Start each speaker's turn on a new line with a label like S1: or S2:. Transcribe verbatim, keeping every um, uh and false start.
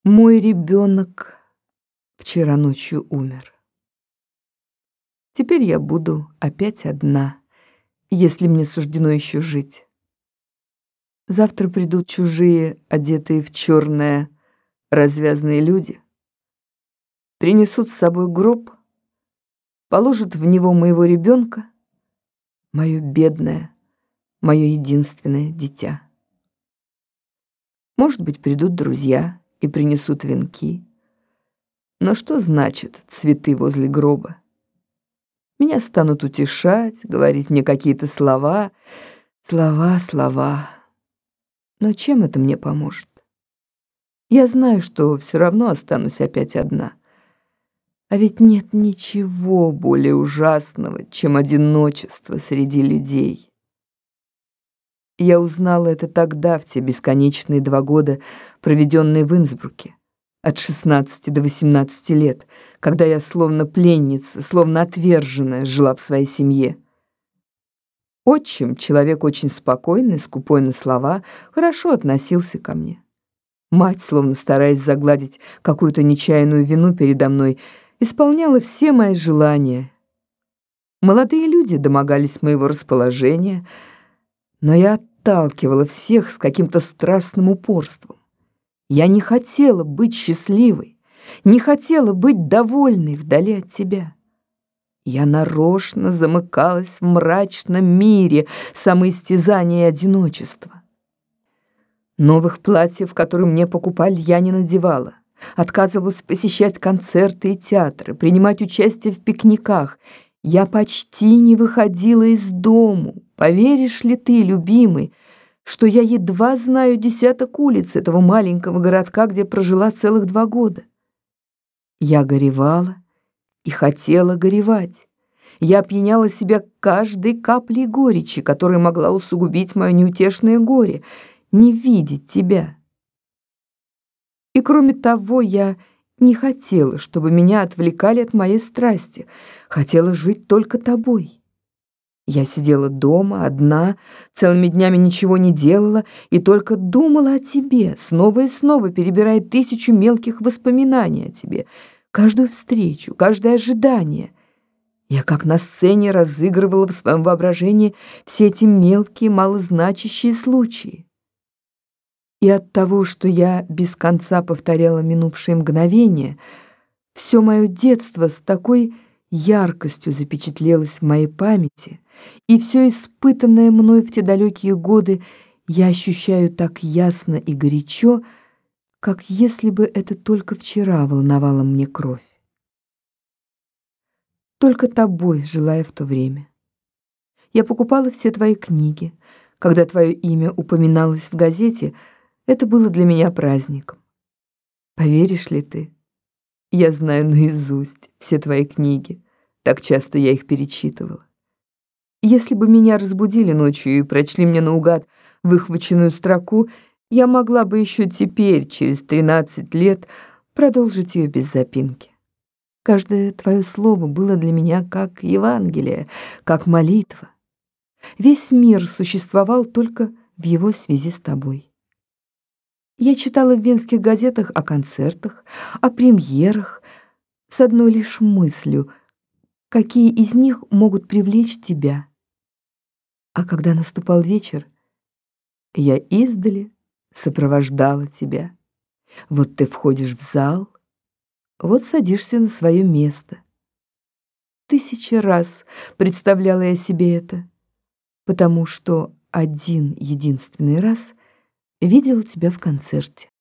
S1: Мой ребенок вчера ночью умер. Теперь я буду опять одна, если мне суждено еще жить. Завтра придут чужие, одетые в черное, развязные люди, принесут с собой гроб, положат в него моего ребенка, мое бедное, мое единственное дитя. Может быть, придут друзья и принесут венки. Но что значит цветы возле гроба? Меня станут утешать, говорить мне какие-то слова, слова, слова. Но чем это мне поможет? Я знаю, что все равно останусь опять одна. А ведь нет ничего более ужасного, чем одиночество среди людей. Я узнала это тогда, в те бесконечные два года, проведенные в Инсбруке, от шестнадцати до восемнадцати лет, когда я словно пленница, словно отверженная, жила в своей семье. Отчим, человек очень спокойный, скупой на слова, хорошо относился ко мне. Мать, словно стараясь загладить какую-то нечаянную вину передо мной, исполняла все мои желания. Молодые люди домогались моего расположения, но я отталкивала всех с каким-то страстным упорством. Я не хотела быть счастливой, не хотела быть довольной вдали от тебя. Я нарочно замыкалась в мрачном мире самоистязания и одиночества. Новых платьев, которые мне покупали, я не надевала. Отказывалась посещать концерты и театры, принимать участие в пикниках. Я почти не выходила из дому. Поверишь ли ты, любимый, что я едва знаю десяток улиц этого маленького городка, где прожила целых два года? Я горевала и хотела горевать. Я опьяняла себя каждой каплей горечи, которая могла усугубить мое неутешное горе, не видеть тебя. И кроме того, я не хотела, чтобы меня отвлекали от моей страсти, хотела жить только тобой. Я сидела дома, одна, целыми днями ничего не делала и только думала о тебе, снова и снова перебирая тысячу мелких воспоминаний о тебе, каждую встречу, каждое ожидание. Я как на сцене разыгрывала в своем воображении все эти мелкие, малозначащие случаи. И от того, что я без конца повторяла минувшие мгновения, все мое детство с такой яркостью запечатлелось в моей памяти, и все испытанное мной в те далекие годы я ощущаю так ясно и горячо, как если бы это только вчера волновало мне кровь. Только тобой жила я в то время. Я покупала все твои книги. Когда твое имя упоминалось в газете, это было для меня праздником. Поверишь ли ты? Я знаю наизусть все твои книги. Так часто я их перечитывала. Если бы меня разбудили ночью и прочли мне наугад выхваченную строку, я могла бы еще теперь, через тринадцать лет, продолжить ее без запинки. Каждое твое слово было для меня как Евангелие, как молитва. Весь мир существовал только в его связи с тобой. Я читала в венских газетах о концертах, о премьерах, с одной лишь мыслью, какие из них могут привлечь тебя. А когда наступал вечер, я издали сопровождала тебя. Вот ты входишь в зал, вот садишься на свое место. Тысячи раз представляла я себе это, потому что один единственный раз видела тебя в концерте.